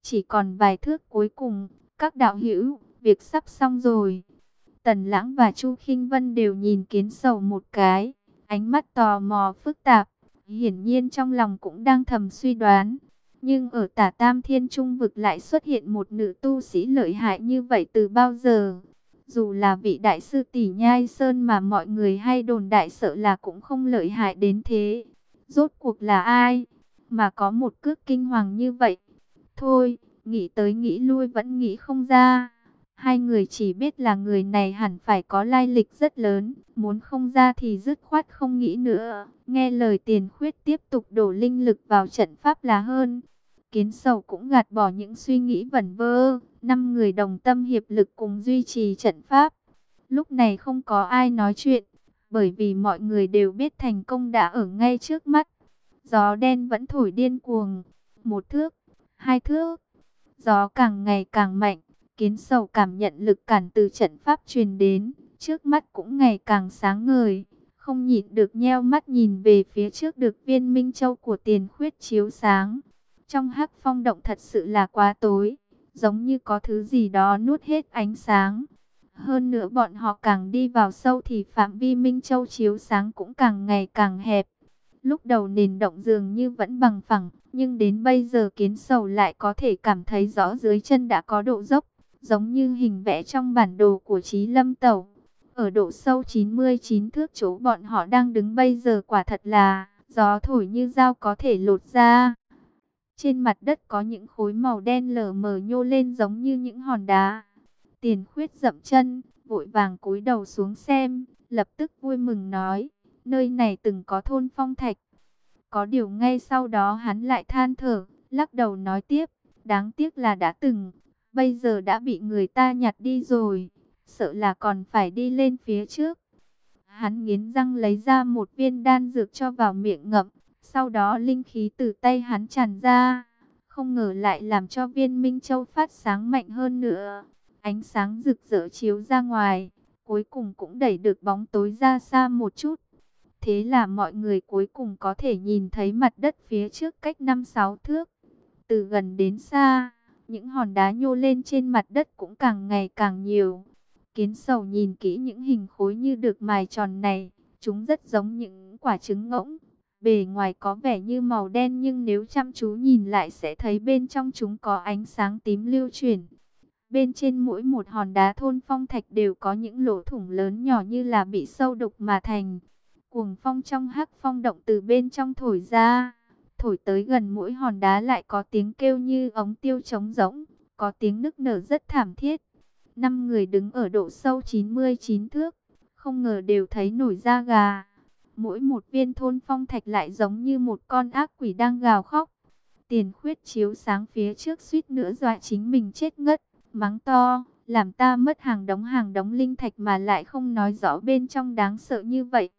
chỉ còn vài thước cuối cùng, các đạo hữu, việc sắp xong rồi. Tần Lãng và Chu Khinh Vân đều nhìn Kiến Sầu một cái, ánh mắt tò mò phức tạp, hiển nhiên trong lòng cũng đang thầm suy đoán. Nhưng ở Tả Tam Thiên Trung vực lại xuất hiện một nữ tu sĩ lợi hại như vậy từ bao giờ? Dù là vị đại sư tỷ Nhai Sơn mà mọi người hay đồn đại sợ là cũng không lợi hại đến thế. Rốt cuộc là ai mà có một cước kinh hoàng như vậy? Thôi, nghĩ tới nghĩ lui vẫn nghĩ không ra. Hai người chỉ biết là người này hẳn phải có lai lịch rất lớn, muốn không ra thì dứt khoát không nghĩ nữa. Nghe lời Tiền Khuyết tiếp tục đổ linh lực vào trận pháp là hơn. Kiến Sầu cũng gạt bỏ những suy nghĩ vẩn vơ, 5 người đồng tâm hiệp lực cùng duy trì trận pháp. Lúc này không có ai nói chuyện, bởi vì mọi người đều biết thành công đã ở ngay trước mắt. Gió đen vẫn thổi điên cuồng, 1 thước, 2 thước, gió càng ngày càng mạnh. Kiến Sầu cảm nhận lực cản từ trận pháp truyền đến, trước mắt cũng ngày càng sáng ngời, không nhịn được nheo mắt nhìn về phía trước được viên minh châu của Tiền Khuyết chiếu sáng. Trong hắc phong động thật sự là quá tối, giống như có thứ gì đó nuốt hết ánh sáng. Hơn nữa bọn họ càng đi vào sâu thì phạm vi minh châu chiếu sáng cũng càng ngày càng hẹp. Lúc đầu nền động dường như vẫn bằng phẳng, nhưng đến bây giờ Kiến Sầu lại có thể cảm thấy rõ dưới chân đã có độ dốc, giống như hình vẽ trong bản đồ của Chí Lâm Tẩu. Ở độ sâu 99 thước chỗ bọn họ đang đứng bây giờ quả thật là gió thổi như dao có thể lột ra. Trên mặt đất có những khối màu đen lờ mờ nhô lên giống như những hòn đá. Tiền Khuyết dậm chân, vội vàng cúi đầu xuống xem, lập tức vui mừng nói, nơi này từng có thôn phong thạch. Có điều ngay sau đó hắn lại than thở, lắc đầu nói tiếp, đáng tiếc là đã từng, bây giờ đã bị người ta nhặt đi rồi, sợ là còn phải đi lên phía trước. Hắn nghiến răng lấy ra một viên đan dược cho vào miệng ngậm, sau đó linh khí từ tay hắn tràn ra, không ngờ lại làm cho viên Minh Châu phát sáng mạnh hơn nữa. Ánh sáng rực rỡ chiếu ra ngoài, cuối cùng cũng đẩy được bóng tối ra xa một chút. Thế là mọi người cuối cùng có thể nhìn thấy mặt đất phía trước cách 5-6 thước. Từ gần đến xa, những hòn đá nhô lên trên mặt đất cũng càng ngày càng nhiều. Kiến Sầu nhìn kỹ những hình khối như được mài tròn này, chúng rất giống những quả trứng ngỗng. Bề ngoài có vẻ như màu đen nhưng nếu chăm chú nhìn lại sẽ thấy bên trong chúng có ánh sáng tím lưu chuyển. Bên trên mỗi một hòn đá thôn phong thạch đều có những lỗ thủng lớn nhỏ như là bị sâu đục mà thành. Cuồng phong trong hắc phong động từ bên trong thổi ra, thổi tới gần mỗi hòn đá lại có tiếng kêu như ống tiêu trống rỗng, có tiếng nức nở rất thảm thiết. 5 người đứng ở độ sâu 99 thước, không ngờ đều thấy nổi da gà. Mỗi một viên thôn phong thạch lại giống như một con ác quỷ đang gào khóc. Tiền Khuyết chiếu sáng phía trước suýt nữa dọa chính mình chết ngất, mắng to, làm ta mất hàng đống linh thạch mà lại không nói rõ bên trong đáng sợ như vậy.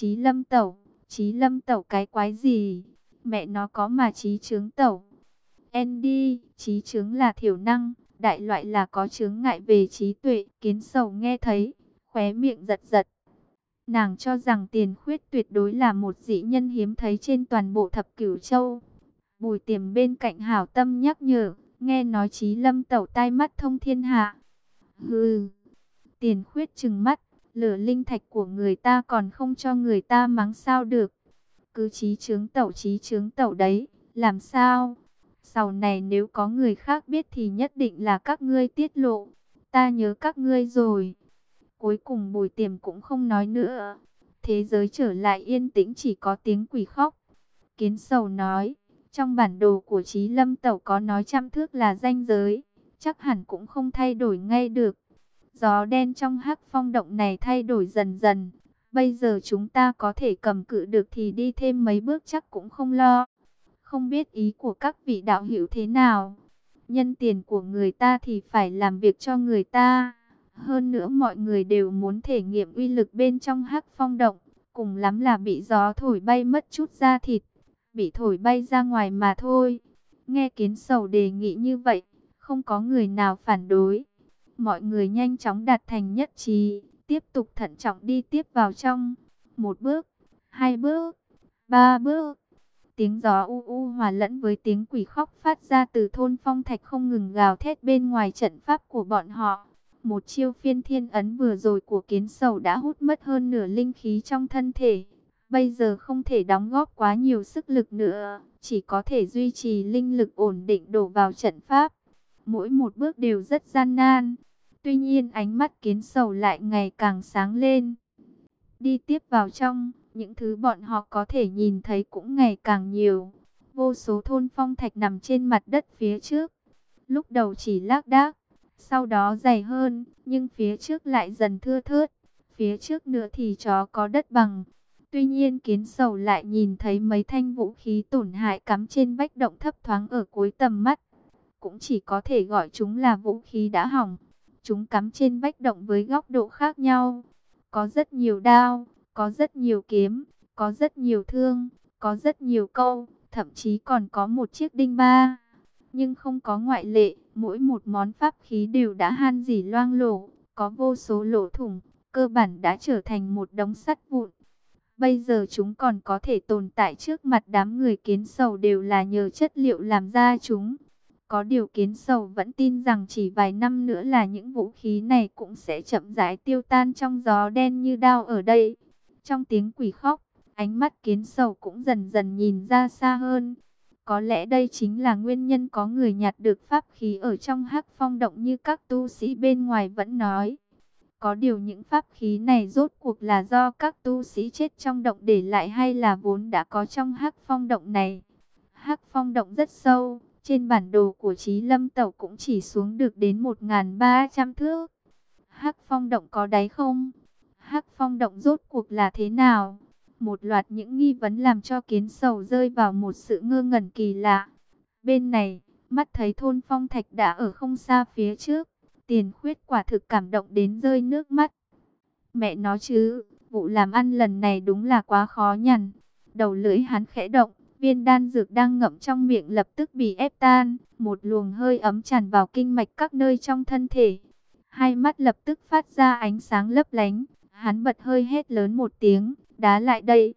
Chí Lâm Tẩu cái quái gì? Mẹ nó có mà Chí Chướng Tẩu. Andy, Chí Chướng là thiểu năng, đại loại là có chướng ngại về trí tuệ. Kiến Sầu nghe thấy, khóe miệng giật giật. Nàng cho rằng Tiền Khuyết tuyệt đối là một dị nhân hiếm thấy trên toàn bộ thập cửu châu. Bùi Tiềm bên cạnh hảo tâm nhắc nhở, nghe nói Chí Lâm Tẩu tai mắt thông thiên hạ. Hừ, Tiền Khuyết trừng mắt, lửa linh thạch của người ta còn không cho người ta mắng sao được. Cứ Chí Chướng Tẩu đấy, làm sao? Sau này nếu có người khác biết thì nhất định là các ngươi tiết lộ. Ta nhớ các ngươi rồi. Cuối cùng Bùi Tiềm cũng không nói nữa. Thế giới trở lại yên tĩnh, chỉ có tiếng quỷ khóc. Kiến Sầu nói, trong bản đồ của Chí Lâm Tẩu có nói 100 thước là ranh giới, chắc hẳn cũng không thay đổi ngay được. Gió đen trong hắc phong động này thay đổi dần dần. Bây giờ chúng ta có thể cầm cự được thì đi thêm mấy bước chắc cũng không lo. Không biết ý của các vị đạo hữu thế nào. Nhân tiền của người ta thì phải làm việc cho người ta. Hơn nữa mọi người đều muốn thể nghiệm uy lực bên trong hắc phong động. Cùng lắm là bị gió thổi bay mất chút da thịt, bị thổi bay ra ngoài mà thôi. Nghe Kiến Sầu đề nghị như vậy, không có người nào phản đối. Mọi người nhanh chóng đạt thành nhất trí, tiếp tục thận trọng đi tiếp vào trong. 1 bước, 2 bước, 3 bước. Tiếng gió u u hòa lẫn với tiếng quỷ khóc phát ra từ thôn phong thạch không ngừng gào thét bên ngoài trận pháp của bọn họ. Một chiêu phiên thiên ấn vừa rồi của kiến sầu đã hút mất hơn nửa linh khí trong thân thể. Bây giờ không thể đóng góp quá nhiều sức lực nữa, chỉ có thể duy trì linh lực ổn định đổ vào trận pháp. Mỗi một bước đều rất gian nan. Tuy nhiên ánh mắt kiến sầu lại ngày càng sáng lên. Đi tiếp vào trong, những thứ bọn họ có thể nhìn thấy cũng ngày càng nhiều. Vô số thôn phong thạch nằm trên mặt đất phía trước. Lúc đầu chỉ lác đác, sau đó dày hơn, nhưng phía trước lại dần thưa thớt. Phía trước nữa thì chó có đất bằng. Tuy nhiên kiến sầu lại nhìn thấy mấy thanh vũ khí tổn hại cắm trên vách động thấp thoáng ở cuối tầm mắt. Cũng chỉ có thể gọi chúng là vũ khí đã hỏng. Chúng cắm trên vách động với góc độ khác nhau. Có rất nhiều đao, có rất nhiều kiếm, có rất nhiều thương, có rất nhiều câu, thậm chí còn có một chiếc đinh ba. Nhưng không có ngoại lệ, mỗi một món pháp khí đều đã han rỉ loang lổ, có vô số lỗ thủng, cơ bản đã trở thành một đống sắt vụn. Bây giờ chúng còn có thể tồn tại trước mặt đám người kiến sầu đều là nhờ chất liệu làm ra chúng. Có điều kiến sầu vẫn tin rằng chỉ vài năm nữa là những vũ khí này cũng sẽ chậm rãi tiêu tan trong gió đen như đao ở đây. Trong tiếng quỷ khóc, ánh mắt kiến sầu cũng dần dần nhìn ra xa hơn. Có lẽ đây chính là nguyên nhân có người nhặt được pháp khí ở trong Hắc Phong động như các tu sĩ bên ngoài vẫn nói. Có điều những pháp khí này rốt cuộc là do các tu sĩ chết trong động để lại hay là vốn đã có trong Hắc Phong động này. Hắc Phong động rất sâu, trên bản đồ của Chí Lâm Tẩu cũng chỉ xuống được đến 1.300 thước. Hắc Phong động có đáy không? Hắc Phong động rốt cuộc là thế nào? Một loạt những nghi vấn làm cho kiến sầu rơi vào một sự ngơ ngẩn kỳ lạ. Bên này, mắt thấy thôn phong thạch đã ở không xa phía trước. Tiền Khuyết quả thực cảm động đến rơi nước mắt. Mẹ nó chứ, vụ làm ăn lần này đúng là quá khó nhằn. Đầu lưỡi hắn khẽ động, viên đan dược đang ngậm trong miệng lập tức bị ép tan. Một luồng hơi ấm tràn vào kinh mạch các nơi trong thân thể. Hai mắt lập tức phát ra ánh sáng lấp lánh. Hắn bật hơi hét lớn một tiếng, đá lại đây.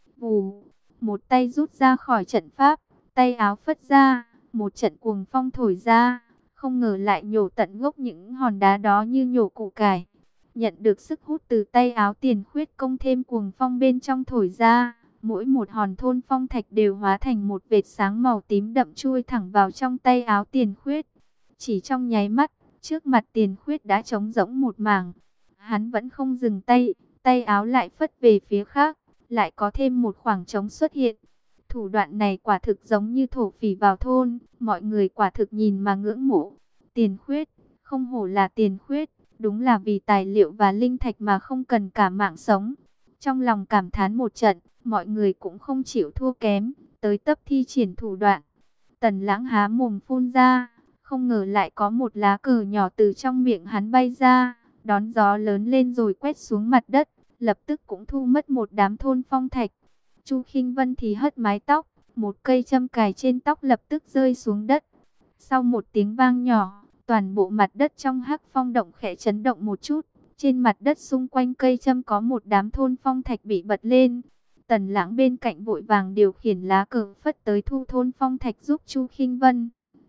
Vù, một tay rút ra khỏi trận pháp, tay áo phất ra, một trận cuồng phong thổi ra. Không ngờ lại nhổ tận gốc những hòn đá đó như nhổ củ cải. Nhận được sức hút từ tay áo Tiền Khuyết công thêm cuồng phong bên trong thổi ra. Mỗi một hòn thôn phong thạch đều hóa thành một vệt sáng màu tím đậm chui thẳng vào trong tay áo Tiền Khuyết. Chỉ trong nháy mắt, trước mặt Tiền Khuyết đã trống rỗng một mảng. Hắn vẫn không dừng tay, tay áo lại phất về phía khác, lại có thêm một khoảng trống xuất hiện. Thủ đoạn này quả thực giống như thổ phỉ vào thôn, mọi người quả thực nhìn mà ngưỡng mộ. Tiền Khuyết, không hổ là Tiền Khuyết, đúng là vì tài liệu và linh thạch mà không cần cả mạng sống. Trong lòng cảm thán một trận, mọi người cũng không chịu thua kém, tới tấp thi triển thủ đoạn. Tần Lãng há mồm phun ra, không ngờ lại có một lá cờ nhỏ từ trong miệng hắn bay ra, đón gió lớn lên rồi quét xuống mặt đất, lập tức cũng thu mất một đám thôn phong thạch. Chu Khinh Vân thì hất mái tóc, một cây châm cài trên tóc lập tức rơi xuống đất. Sau một tiếng vang nhỏ, toàn bộ mặt đất trong Hắc Phong động khẽ chấn động một chút. Trên mặt đất xung quanh cây châm có một đám thôn phong thạch bị bật lên. Tần Lãng bên cạnh vội vàng điều khiển lá cờ phất tới thu thôn phong thạch giúp Chu Khinh Vân.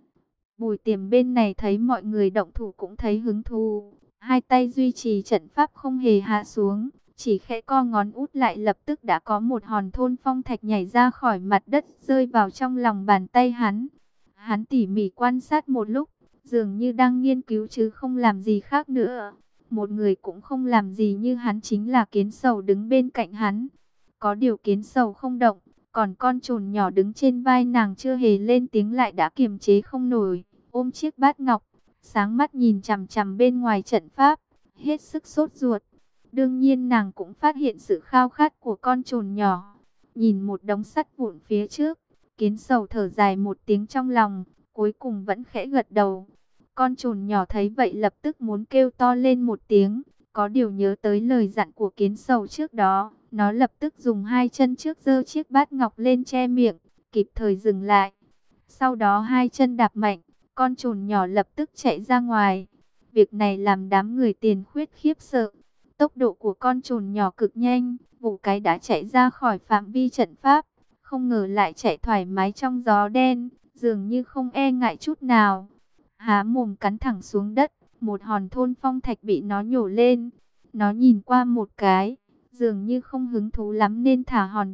Bùi Tiềm bên này thấy mọi người động thủ cũng thấy hứng thú. Hai tay duy trì trận pháp không hề hạ xuống. Chỉ khẽ co ngón út lại lập tức đã có một hòn thôn phong thạch nhảy ra khỏi mặt đất rơi vào trong lòng bàn tay hắn. Hắn tỉ mỉ quan sát một lúc, dường như đang nghiên cứu chứ không làm gì khác nữa. Một người cũng không làm gì như hắn chính là Kiến Sầu đứng bên cạnh hắn. Có điều Kiến Sầu không động, còn con trồn nhỏ đứng trên vai nàng chưa hề lên tiếng lại đã kiềm chế không nổi, ôm chiếc bát ngọc, sáng mắt nhìn chằm chằm bên ngoài trận pháp, hết sức sốt ruột. Đương nhiên nàng cũng phát hiện sự khao khát của con trồn nhỏ. Nhìn một đống sắt vụn phía trước, Kiến Sầu thở dài một tiếng trong lòng, cuối cùng vẫn khẽ gật đầu. Con trồn nhỏ thấy vậy lập tức muốn kêu to lên một tiếng, có điều nhớ tới lời dặn của Kiến Sầu trước đó, nó lập tức dùng hai chân trước giơ chiếc bát ngọc lên che miệng, kịp thời dừng lại. Sau đó hai chân đạp mạnh, con trồn nhỏ lập tức chạy ra ngoài. Việc này làm đám người Tiền Khuyết khiếp sợ. Tốc độ của con trồn nhỏ cực nhanh, vụ cái đã chạy ra khỏi phạm vi trận pháp, không ngờ lại chạy thoải mái trong gió đen, dường như không e ngại chút nào. Há mồm cắn thẳng xuống đất, một hòn thôn phong thạch bị nó nhổ lên. Nó nhìn qua một cái, dường như không hứng thú lắm nên thả hòn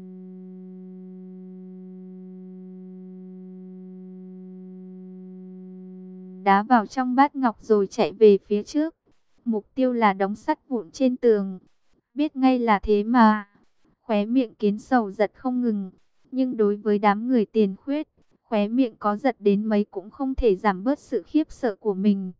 đá vào trong bát ngọc rồi chạy về phía trước. Mục tiêu là đống sắt vụn trên tường. Biết ngay là thế mà. Khóe miệng Kiến Sầu giật không ngừng. Nhưng đối với đám người Tiền Khuyết, khóe miệng có giật đến mấy cũng không thể giảm bớt sự khiếp sợ của mình.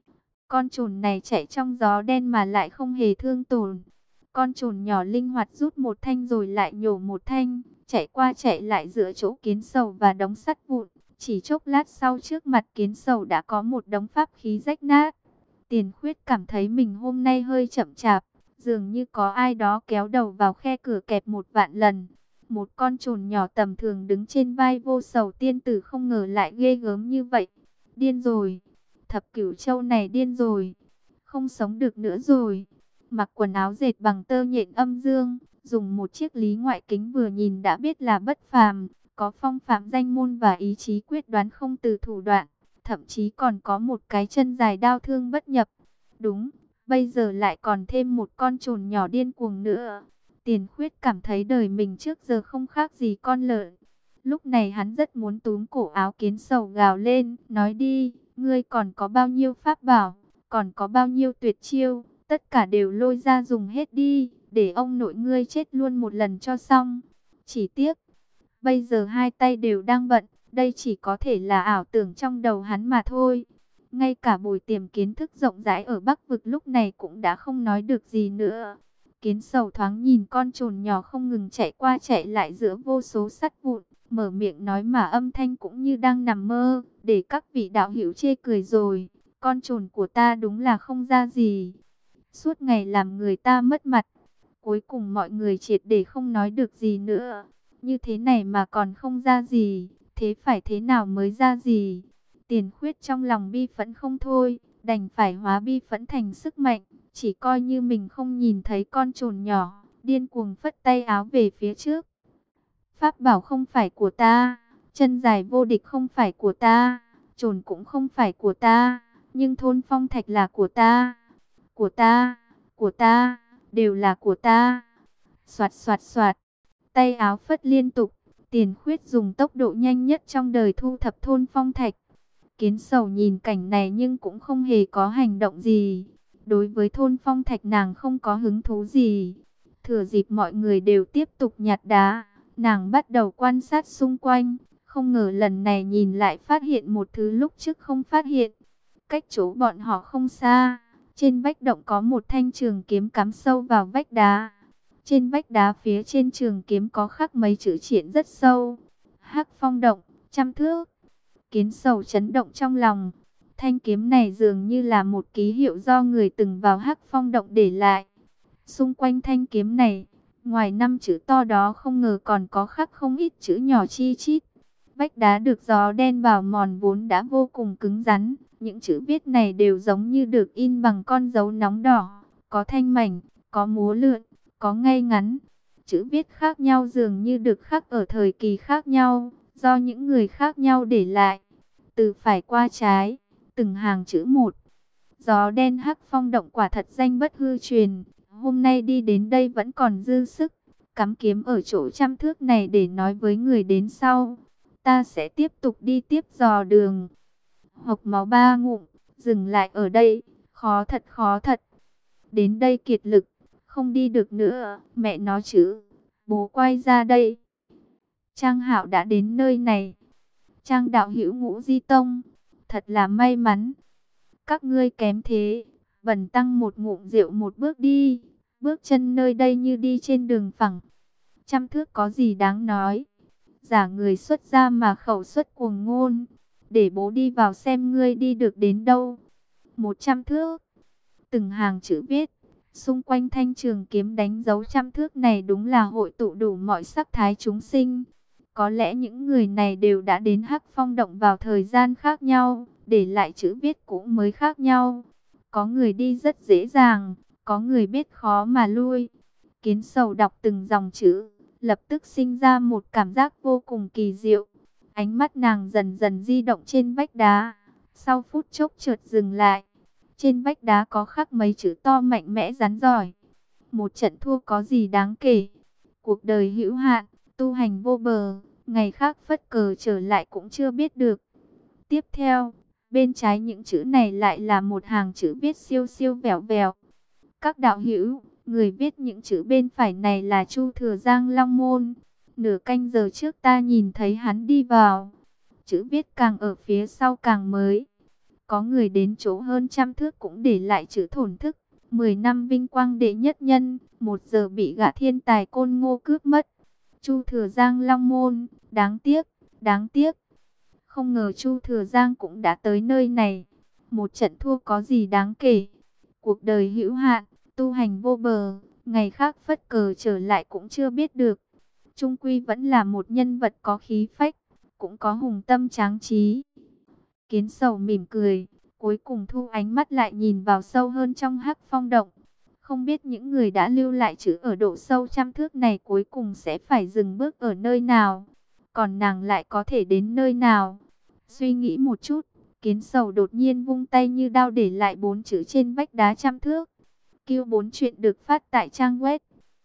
Con trồn này chạy trong gió đen mà lại không hề thương tổn. Con trồn nhỏ linh hoạt rút một thanh rồi lại nhổ một thanh, chạy qua chạy lại giữa chỗ Kiến Sầu và đống sắt vụn. Chỉ chốc lát sau trước mặt Kiến Sầu đã có một đống pháp khí rách nát. Tiền Khuyết cảm thấy mình hôm nay hơi chậm chạp, dường như có ai đó kéo đầu vào khe cửa kẹp 1.000.000 lần. Một con trồn nhỏ tầm thường đứng trên vai Vô Sầu tiên tử không ngờ lại ghê gớm như vậy. Điên rồi, Thập Cửu Châu này điên rồi, không sống được nữa rồi. Mặc quần áo dệt bằng tơ nhện âm dương, dùng một chiếc lý ngoại kính vừa nhìn đã biết là bất phàm, có phong phạm danh môn và ý chí quyết đoán không từ thủ đoạn, thậm chí còn có một cái chân dài đao thương bất nhập. Đúng, bây giờ lại còn thêm một con trồn nhỏ điên cuồng nữa. Tiền Khuyết cảm thấy đời mình trước giờ không khác gì con lợn. Lúc này hắn rất muốn túm cổ áo Kiến Sầu gào lên, nói đi, ngươi còn có bao nhiêu pháp bảo, còn có bao nhiêu tuyệt chiêu, tất cả đều lôi ra dùng hết đi, để ông nội ngươi chết luôn một lần cho xong. Chỉ tiếc, bây giờ hai tay đều đang bận, đây chỉ có thể là ảo tưởng trong đầu hắn mà thôi. Ngay cả Bồi Tiềm kiến thức rộng rãi ở Bắc Vực lúc này cũng đã không nói được gì nữa. Kiến Sầu thoáng nhìn con trồn nhỏ không ngừng chạy qua chạy lại giữa vô số sắt vụn, mở miệng nói mà âm thanh cũng như đang nằm mơ, để các vị đạo hữu chê cười rồi. Con trồn của ta đúng là không ra gì, suốt ngày làm người ta mất mặt. Cuối cùng mọi người triệt để không nói được gì nữa. Như thế này mà còn không ra gì, thế phải thế nào mới ra gì? Tiền Khuyết trong lòng bi phẫn không thôi, đành phải hóa bi phẫn thành sức mạnh, chỉ coi như mình không nhìn thấy con trồn nhỏ, điên cuồng phất tay áo về phía trước. Pháp bảo không phải của ta, chân dài vô địch không phải của ta, trồn cũng không phải của ta, nhưng thôn phong thạch là của ta, của ta, của ta, đều là của ta. Soạt soạt soạt, tay áo phất liên tục, Tiền Khuyết dùng tốc độ nhanh nhất trong đời thu thập thôn phong thạch. Kiến Sầu nhìn cảnh này nhưng cũng không hề có hành động gì. Đối với thôn phong thạch nàng không có hứng thú gì. Thừa dịp mọi người đều tiếp tục nhặt đá, nàng bắt đầu quan sát xung quanh. Không ngờ lần này nhìn lại phát hiện một thứ lúc trước không phát hiện. Cách chỗ bọn họ không xa, trên vách động có một thanh trường kiếm cắm sâu vào vách đá. Trên vách đá phía trên trường kiếm có khắc mấy chữ triển rất sâu. Hắc Phong động, 100 thước. Kiến Sầu chấn động trong lòng. Thanh kiếm này dường như là một ký hiệu do người từng vào Hắc Phong động để lại. Xung quanh thanh kiếm này, ngoài 5 chữ to đó không ngờ còn có khắc không ít chữ nhỏ chi chít. Vách đá được gió đen bào mòn vốn đã vô cùng cứng rắn. Những chữ viết này đều giống như được in bằng con dấu nóng đỏ. Có thanh mảnh, có múa lượn, có ngay ngắn. Chữ viết khác nhau dường như được khắc ở thời kỳ khác nhau, do những người khác nhau để lại. Từ phải qua trái, từng hàng chữ một. Gió đen Hắc Phong động quả thật danh bất hư truyền. Hôm nay đi đến đây vẫn còn dư sức. Cắm kiếm ở chỗ 100 thước này để nói với người đến sau. Ta sẽ tiếp tục đi tiếp dò đường. Hộc máu 3 ngụm, dừng lại ở đây. Khó thật, khó thật. Đến đây kiệt lực, không đi được nữa. Mẹ nó chứ, bố quay ra đây. Trang Hạo đã đến nơi này. Trang đạo hữu Ngũ Di Tông, thật là may mắn. Các ngươi kém thế, bần tăng một ngụm rượu một bước đi. Bước chân nơi đây như đi trên đường phẳng. 100 thước có gì đáng nói. Giả người xuất gia mà khẩu xuất cuồng ngôn. Để bố đi vào xem ngươi đi được đến đâu. 100 thước. Từng hàng chữ viết. Xung quanh thanh trường kiếm đánh dấu 100 thước này đúng là hội tụ đủ mọi sắc thái chúng sinh. Có lẽ những người này đều đã đến Hắc Phong động vào thời gian khác nhau, để lại chữ viết cũng mới khác nhau. Có người đi rất dễ dàng, có người biết khó mà lui. Kiến Sầu đọc từng dòng chữ, lập tức sinh ra một cảm giác vô cùng kỳ diệu. Ánh mắt nàng dần dần di động trên vách đá, sau phút chốc chợt dừng lại. Trên vách đá có khắc mấy chữ to mạnh mẽ rắn giỏi. Một trận thua có gì đáng kể. Cuộc đời hữu hạn, tu hành vô bờ, ngày khác phất cờ trở lại cũng chưa biết được. Tiếp theo, bên trái những chữ này lại là một hàng chữ viết siêu siêu vẹo vẹo. Các đạo hữu, người viết những chữ bên phải này là Chu Thừa Giang Long Môn. Nửa canh giờ trước ta nhìn thấy hắn đi vào. Chữ viết càng ở phía sau càng mới. Có người đến chỗ hơn 100 thước cũng để lại chữ thổn thức. 10 năm vinh quang đệ nhất nhân, 1 giờ bị gã thiên tài Côn Ngô cướp mất. Chu Thừa Giang Long Môn, đáng tiếc, đáng tiếc. Không ngờ Chu Thừa Giang cũng đã tới nơi này. Một trận thua có gì đáng kể. Cuộc đời hữu hạn, tu hành vô bờ, ngày khác phất cờ trở lại cũng chưa biết được. Trung quy vẫn là một nhân vật có khí phách, cũng có hùng tâm tráng trí. Kiến Sầu mỉm cười, cuối cùng thu ánh mắt lại nhìn vào sâu hơn trong Hắc Phong động. Không biết những người đã lưu lại chữ ở độ sâu 100 thước này cuối cùng sẽ phải dừng bước ở nơi nào. Còn nàng lại có thể đến nơi nào? Suy nghĩ một chút, Kiến Sầu đột nhiên vung tay như đao để lại 4 chữ trên vách đá 100 thước. Q4 chuyện được phát tại trang web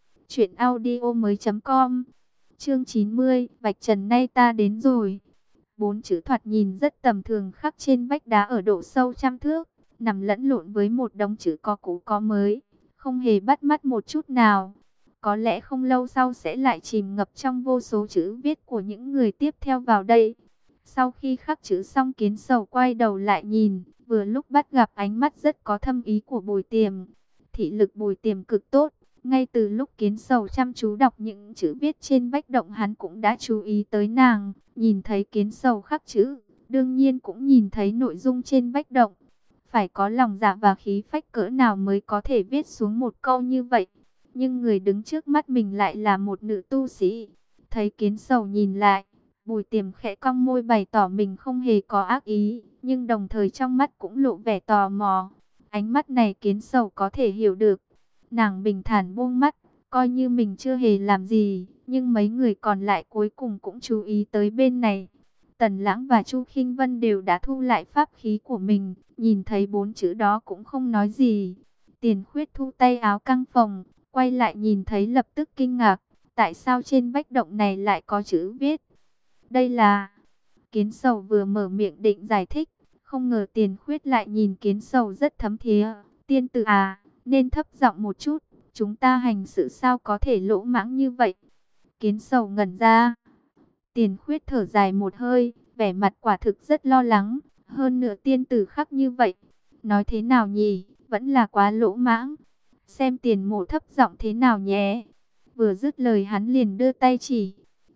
truyệnaudiomoi.com. Chương 90, Vạch Trần nay ta đến rồi. 4 chữ thoạt nhìn rất tầm thường khắc trên vách đá ở độ sâu 100 thước, nằm lẫn lộn với một đống chữ có cũ có mới, không hề bắt mắt một chút nào. Có lẽ không lâu sau sẽ lại chìm ngập trong vô số chữ viết của những người tiếp theo vào đây. Sau khi khắc chữ xong, Kiến Sầu quay đầu lại nhìn, vừa lúc bắt gặp ánh mắt rất có thâm ý của Bùi Tiềm. Thị lực Bùi Tiềm cực tốt, ngay từ lúc Kiến Sầu chăm chú đọc những chữ viết trên vách động, hắn cũng đã chú ý tới nàng. Nhìn thấy Kiến Sầu khắc chữ, đương nhiên cũng nhìn thấy nội dung trên vách động. Phải có lòng dạ và khí phách cỡ nào mới có thể viết xuống một câu như vậy. Nhưng người đứng trước mắt mình lại là một nữ tu sĩ. Thấy Kiến Sầu nhìn lại, Bùi Tiềm khẽ cong môi bày tỏ mình không hề có ác ý, nhưng đồng thời trong mắt cũng lộ vẻ tò mò. Ánh mắt này Kiến Sầu có thể hiểu được. Nàng bình thản buông mắt, coi như mình chưa hề làm gì, nhưng mấy người còn lại cuối cùng cũng chú ý tới bên này. Tần Lãng và Chu Khinh Vân đều đã thu lại pháp khí của mình, nhìn thấy 4 chữ đó cũng không nói gì. Tiền Khuyết thu tay áo căng phồng, quay lại nhìn thấy lập tức kinh ngạc, tại sao trên vách động này lại có chữ viết? Đây là... Kiến Sầu vừa mở miệng định giải thích, không ngờ Tiền Khuyết lại nhìn Kiến Sầu rất thấm thía. Tiên tử à, nên thấp giọng một chút, chúng ta hành sự sao có thể lỗ mãng như vậy? Kiến Sầu ngẩn ra. Tiền Khuyết thở dài một hơi, vẻ mặt quả thực rất lo lắng. Hơn nữa tiên tử khắc như vậy, nói thế nào nhỉ, vẫn là quá lỗ mãng. Xem Tiền Mộ thấp giọng thế nào nhé. Vừa dứt lời hắn liền đưa tay chỉ.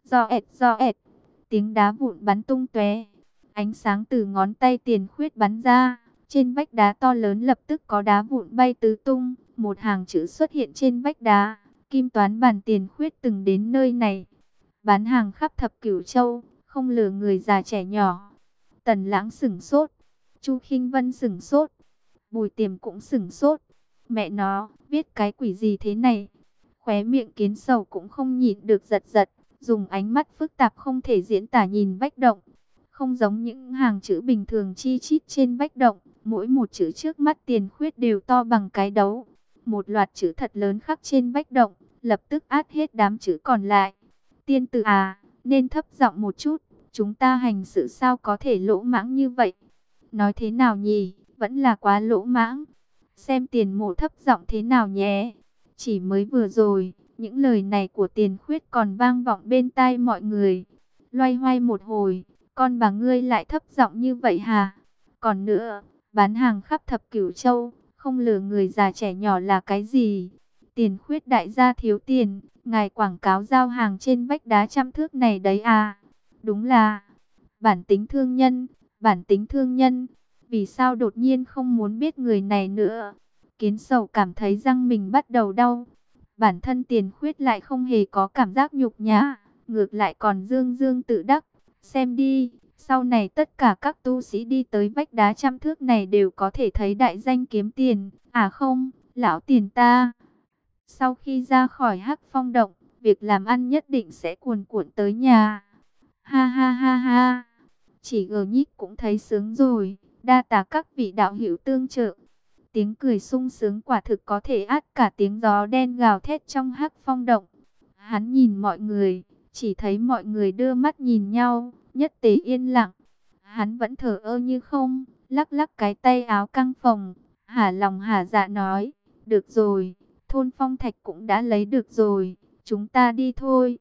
Do ẹt, tiếng đá vụn bắn tung tóe. Ánh sáng từ ngón tay Tiền Khuyết bắn ra, trên vách đá to lớn lập tức có đá vụn bay tứ tung. Một hàng chữ xuất hiện trên vách đá. Kim Toán Bản Tiền Khuyết từng đến nơi này, bán hàng khắp thập cửu châu, không lừa người già trẻ nhỏ. Tần Lãng sửng sốt, Chu Khinh Vân sửng sốt, Bùi Tiềm cũng sửng sốt. Mẹ nó, viết cái quỷ gì thế này? Khóe miệng Kiến Sầu cũng không nhịn được giật giật, dùng ánh mắt phức tạp không thể diễn tả nhìn vách động. Không giống những hàng chữ bình thường chi chít trên vách động, mỗi một chữ trước mắt Tiền Khuyết đều to bằng cái đấu. Một loạt chữ thật lớn khắc trên vách động, lập tức át hết đám chữ còn lại. Tiên tử à, nên thấp giọng một chút, chúng ta hành sự sao có thể lỗ mãng như vậy? Nói thế nào nhỉ, vẫn là quá lỗ mãng. Xem Tiền Mộ thấp giọng thế nào nhé. Chỉ mới vừa rồi, những lời này của Tiền Khuyết còn vang vọng bên tai mọi người. Loay hoay một hồi, con bà ngươi lại thấp giọng như vậy hả? Còn nữa, bán hàng khắp thập cửu châu, không lừa người già trẻ nhỏ là cái gì? Tiền Khuyết đại gia thiếu tiền, ngài quảng cáo giao hàng trên vách đá 100 thước này đấy à? Đúng là bản tính thương nhân, bản tính thương nhân. Vì sao đột nhiên không muốn biết người này nữa? Kiến Sầu cảm thấy răng mình bắt đầu đau. Bản thân Tiền Khuyết lại không hề có cảm giác nhục nhã, ngược lại còn dương dương tự đắc. Xem đi, sau này tất cả các tu sĩ đi tới vách đá 100 thước này đều có thể thấy đại danh kiếm tiền. À không, lão Tiền ta. Sau khi ra khỏi Hắc Phong động, việc làm ăn nhất định sẽ cuồn cuộn tới nhà. Ha ha ha ha, chỉ gờ nhích cũng thấy sướng rồi, đa tạ các vị đạo hữu tương trợ. Tiếng cười sung sướng quả thực có thể át cả tiếng gió đen gào thét trong Hắc Phong động. Hắn nhìn mọi người, chỉ thấy mọi người đưa mắt nhìn nhau, nhất tề yên lặng. Hắn vẫn thờ ơ như không, lắc lắc cái tay áo căng phồng, hả lòng hả dạ nói, được rồi, thôn Phong Thạch cũng đã lấy được rồi, chúng ta đi thôi.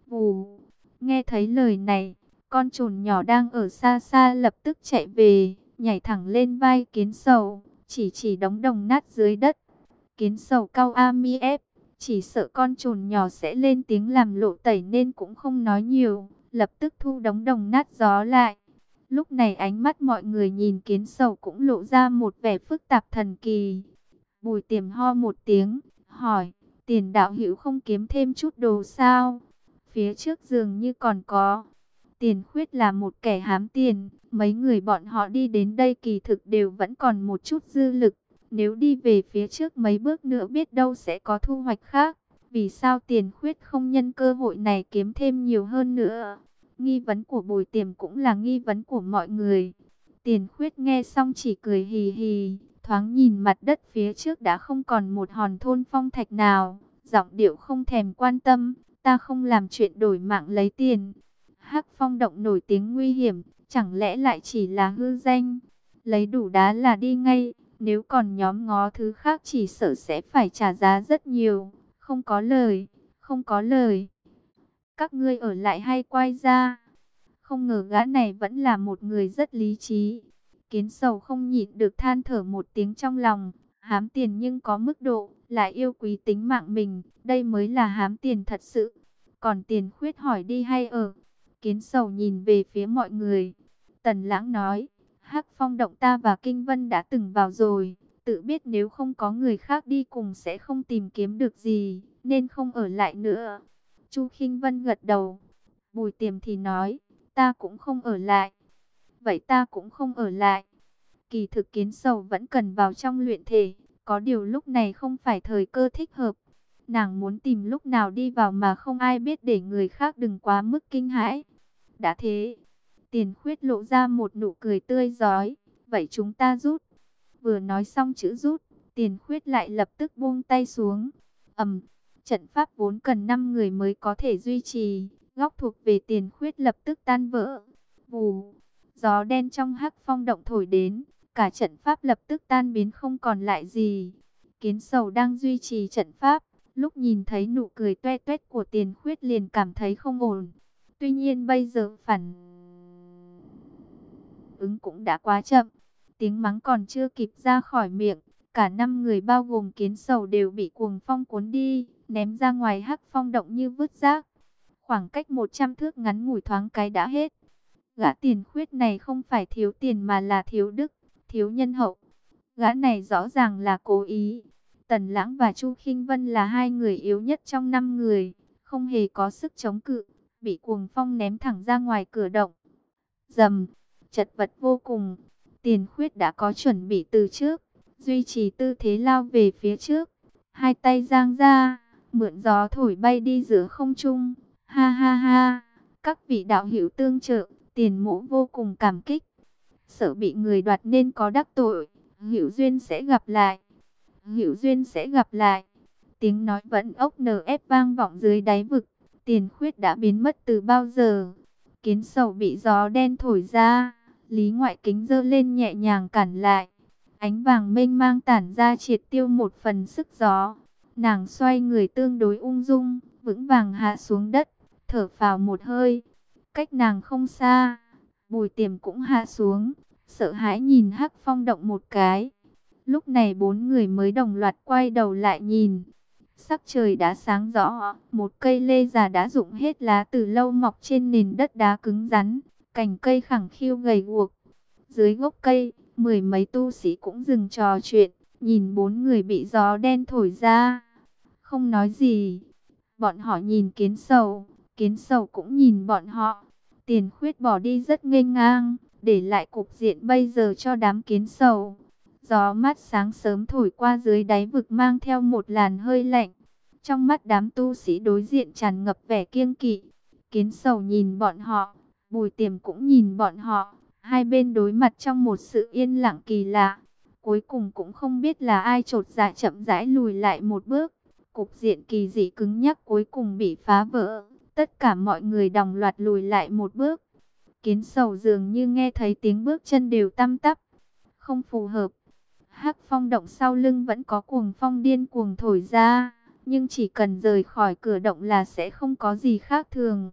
Vù, nghe thấy lời này, con trồn nhỏ đang ở xa xa lập tức chạy về, nhảy thẳng lên vai Kiến Sầu, chỉ đống đồng nát dưới đất. Kiến Sầu cau mi ép, chỉ sợ con trồn nhỏ sẽ lên tiếng làm lộ tẩy nên cũng không nói nhiều, lập tức thu đống đồng nát gió lại. Lúc này ánh mắt mọi người nhìn Kiến Sầu cũng lộ ra một vẻ phức tạp thần kỳ. Bùi Tiềm ho một tiếng, hỏi, Tiền đạo hữu không kiếm thêm chút đồ sao? Phía trước dường như còn có. Tiền Khuyết là một kẻ hám tiền, mấy người bọn họ đi đến đây kỳ thực đều vẫn còn một chút dư lực. Nếu đi về phía trước mấy bước nữa biết đâu sẽ có thu hoạch khác. Vì sao Tiền Khuyết không nhân cơ hội này kiếm thêm nhiều hơn nữa? Nghi vấn của Bùi Tiềm cũng là nghi vấn của mọi người. Tiền Khuyết nghe xong chỉ cười hì hì, thoáng nhìn mặt đất phía trước đã không còn một hòn thôn phong thạch nào, giọng điệu không thèm quan tâm, ta không làm chuyện đổi mạng lấy tiền. Hắc Phong động nổi tiếng nguy hiểm, chẳng lẽ lại chỉ là hư danh? Lấy đủ đá là đi ngay, nếu còn nhóm ngó thứ khác chỉ sợ sẽ phải trả giá rất nhiều. Không có lời, không có lời. Các ngươi ở lại hay quay ra? Không ngờ gã này vẫn là một người rất lý trí. Kiến Sầu không nhịn được than thở một tiếng trong lòng. Hám tiền nhưng có mức độ, lại yêu quý tính mạng mình. Đây mới là hám tiền thật sự. Còn Tiền Khuyết hỏi đi hay ở? Kiến Sầu nhìn về phía mọi người. Tần Lãng nói, Hắc Phong động ta và Kinh Vân đã từng vào rồi. Tự biết nếu không có người khác đi cùng sẽ không tìm kiếm được gì, nên không ở lại nữa. Chu Khinh Vân gật đầu. Bùi Tiềm thì nói, ta cũng không ở lại. Vậy ta cũng không ở lại. Kỳ thực Kiến Sầu vẫn cần vào trong luyện thể. Có điều lúc này không phải thời cơ thích hợp. Nàng muốn tìm lúc nào đi vào mà không ai biết để người khác đừng quá mức kinh hãi. Đã thế, Tiền Khuyết lộ ra một nụ cười tươi rói. Vậy chúng ta rút. Vừa nói xong chữ rút, Tiền Khuyết lại lập tức buông tay xuống. Trận pháp vốn cần 5 người mới có thể duy trì. Góc thuộc về Tiền Khuyết lập tức tan vỡ. Vù, gió đen trong Hắc Phong động thổi đến. Cả trận pháp lập tức tan biến không còn lại gì. Kiến Sầu đang duy trì trận pháp. Lúc nhìn thấy nụ cười toe toét của Tiền Khuyết liền cảm thấy không ổn. Tuy nhiên bây giờ phản ứng cũng đã quá chậm. Tiếng mắng còn chưa kịp ra khỏi miệng. Cả 5 người bao gồm Kiến Sầu đều bị cuồng phong cuốn đi, ném ra ngoài Hắc Phong động như vứt rác. Khoảng cách 100 thước ngắn ngủi thoáng cái đã hết. Gã Tiền Khuyết này không phải thiếu tiền mà là thiếu đức, thiếu nhân hậu. Gã này rõ ràng là cố ý. Tần Lãng và Chu Khinh Vân là hai người yếu nhất trong 5 người, không hề có sức chống cự, bị cuồng phong ném thẳng ra ngoài cửa động. Rầm, chật vật vô cùng. Tiền Khuyết đã có chuẩn bị từ trước, duy trì tư thế lao về phía trước, hai tay giang ra, mượn gió thổi bay đi giữa không trung. Ha ha ha, các vị đạo hữu tương trợ, Tiền mỗ vô cùng cảm kích. Sợ bị người đoạt nên có đắc tội, hữu duyên sẽ gặp lại. Hữu duyên sẽ gặp lại. Tiếng nói vẫn ốc nf vang vọng dưới đáy vực. Tiền Khuyết đã biến mất từ bao giờ? Kiến Sầu bị gió đen thổi ra, Lý Ngoại Kính giơ lên nhẹ nhàng cản lại. Ánh vàng mênh mang tản ra triệt tiêu một phần sức gió. Nàng xoay người tương đối ung dung, vững vàng hạ xuống đất, thở phào một hơi. Cách nàng không xa, Bùi Tiềm cũng hạ xuống, sợ hãi nhìn Hắc Phong động một cái. Lúc này 4 người mới đồng loạt quay đầu lại nhìn. Sắc trời đã sáng rõ, một cây lê già đã rụng hết lá từ lâu mọc trên nền đất đá cứng rắn, cành cây khẳng khiu gầy guộc. Dưới gốc cây, 10 mấy tu sĩ cũng dừng trò chuyện, nhìn 4 người bị gió đen thổi ra. Không nói gì, bọn họ nhìn Kiến Sầu cũng nhìn bọn họ. Tiền Khuyết bỏ đi rất nghênh ngang, để lại cục diện bây giờ cho đám Kiến Sầu. Gió mát sáng sớm thổi qua dưới đáy vực mang theo một làn hơi lạnh. Trong mắt đám tu sĩ đối diện tràn ngập vẻ kiêng kỵ. Kiến Sầu nhìn bọn họ, Bùi Tiềm cũng nhìn bọn họ. Hai bên đối mặt trong một sự yên lặng kỳ lạ. Cuối cùng cũng không biết là ai chột dạ chậm rãi lùi lại một bước. Cục diện kỳ dị cứng nhắc cuối cùng bị phá vỡ. Tất cả mọi người đồng loạt lùi lại một bước. Kiến Sầu dường như nghe thấy tiếng bước chân đều tăm tắp. Không phù hợp. Hắc Phong động sau lưng vẫn có cuồng phong điên cuồng thổi ra. Nhưng chỉ cần rời khỏi cửa động là sẽ không có gì khác thường.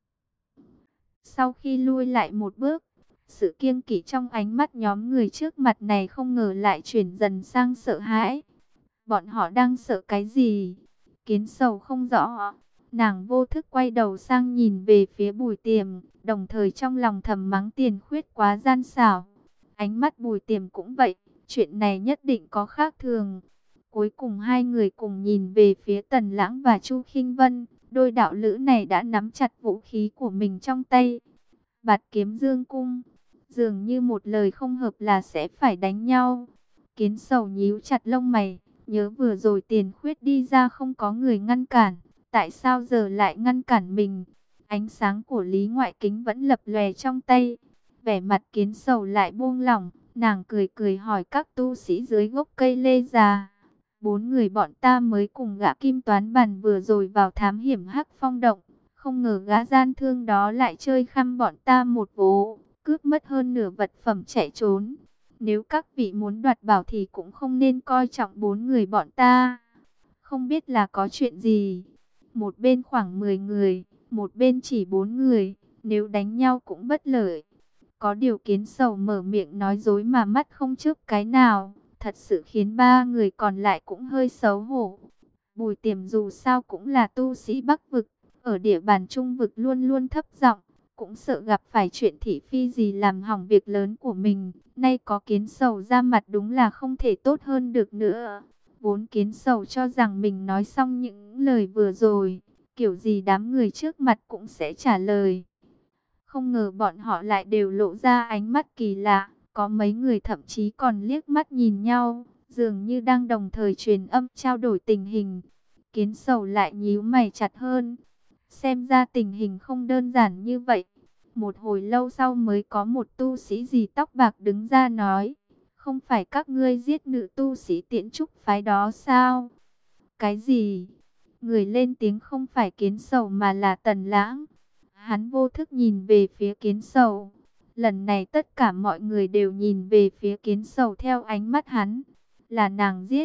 Sau khi lui lại một bước, sự kiêng kỵ trong ánh mắt nhóm người trước mặt này không ngờ lại chuyển dần sang sợ hãi. Bọn họ đang sợ cái gì? Kiến Sầu không rõ. Nàng vô thức quay đầu sang nhìn về phía Bùi Tiềm, đồng thời trong lòng thầm mắng Tiền Khuyết quá gian xảo. Ánh mắt Bùi Tiềm cũng vậy, chuyện này nhất định có khác thường. Cuối cùng hai người cùng nhìn về phía Tần Lãng và Chu Khinh Vân. Đôi đạo lữ này đã nắm chặt vũ khí của mình trong tay. Bạt kiếm dương cung, dường như một lời không hợp là sẽ phải đánh nhau. Kiến Sầu nhíu chặt lông mày, nhớ vừa rồi Tiền Khuyết đi ra không có người ngăn cản, tại sao giờ lại ngăn cản mình? Ánh sáng của Lý Ngoại Kính vẫn lập lòe trong tay. Vẻ mặt Kiến Sầu lại buông lỏng, nàng cười cười hỏi các tu sĩ dưới gốc cây lê già. 4 người bọn ta mới cùng gã Kim Toán Bàn vừa rồi vào thám hiểm Hắc Phong động. Không ngờ gã gian thương đó lại chơi khăm bọn ta một vố, cướp mất hơn nửa vật phẩm chạy trốn. Nếu các vị muốn đoạt bảo thì cũng không nên coi trọng 4 người bọn ta. Không biết là có chuyện gì. Một bên khoảng 10 người, một bên chỉ 4 người, nếu đánh nhau cũng bất lợi. Có điều Kiến Sầu mở miệng nói dối mà mắt không chớp cái nào, thật sự khiến 3 người còn lại cũng hơi xấu hổ. Bùi Tiềm dù sao cũng là tu sĩ Bắc vực, ở địa bàn Trung vực luôn luôn thấp giọng, cũng sợ gặp phải chuyện thị phi gì làm hỏng việc lớn của mình. Nay có Kiến Sầu ra mặt đúng là không thể tốt hơn được nữa. Vốn Kiến Sầu cho rằng mình nói xong những lời vừa rồi, kiểu gì đám người trước mặt cũng sẽ trả lời. Không ngờ bọn họ lại đều lộ ra ánh mắt kỳ lạ, có mấy người thậm chí còn liếc mắt nhìn nhau, dường như đang đồng thời truyền âm trao đổi tình hình. Kiến Sầu lại nhíu mày chặt hơn. Xem ra tình hình không đơn giản như vậy. Một hồi lâu sau mới có một tu sĩ gì tóc bạc đứng ra nói. Không phải các ngươi giết nữ tu sĩ Tiễn Trúc phái đó sao? Cái gì? Người lên tiếng không phải Kiến Sầu mà là Tần Lãng. Hắn vô thức nhìn về phía Kiến Sầu. Lần này tất cả mọi người đều nhìn về phía Kiến Sầu theo ánh mắt hắn. Là nàng giết.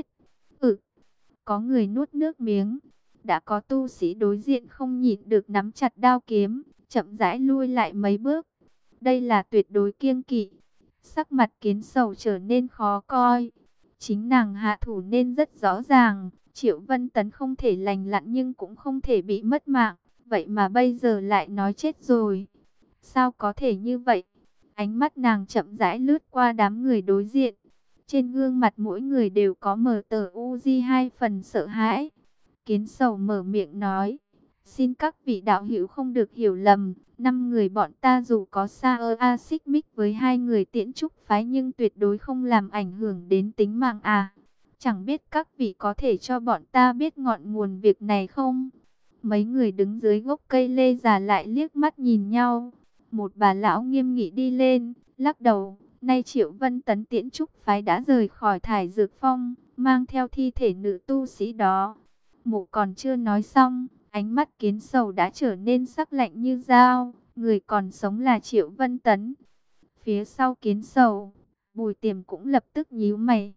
Có người nuốt nước miếng. Đã có tu sĩ đối diện không nhịn được nắm chặt đao kiếm, chậm rãi lui lại mấy bước. Đây là tuyệt đối kiêng kỵ. Sắc mặt Kiến Sầu trở nên khó coi. Chính nàng hạ thủ nên rất rõ ràng. Triệu Vân Tấn không thể lành lặn nhưng cũng không thể bị mất mạng. Vậy mà bây giờ lại nói chết rồi. Sao có thể như vậy? Ánh mắt nàng chậm rãi lướt qua đám người đối diện. Trên gương mặt mỗi người đều có mờ tờ Uzi hai phần sợ hãi. Kiến Sầu mở miệng nói. Xin các vị đạo hữu không được hiểu lầm. 5 người bọn ta dù có xa a xích mích với 2 người Tiễn Trúc phái nhưng tuyệt đối không làm ảnh hưởng đến tính mạng à. Chẳng biết các vị có thể cho bọn ta biết ngọn nguồn việc này không? Mấy người đứng dưới gốc cây lê già lại liếc mắt nhìn nhau. Một bà lão nghiêm nghị đi lên, lắc đầu. Nay Triệu Vân Tấn Tiễn Trúc phái đã rời khỏi Thải Dược Phong, mang theo thi thể nữ tu sĩ đó. Mụ còn chưa nói xong, ánh mắt Kiến Sầu đã trở nên sắc lạnh như dao. Người còn sống là Triệu Vân Tấn. Phía sau Kiến Sầu, Bùi Tiềm cũng lập tức nhíu mày.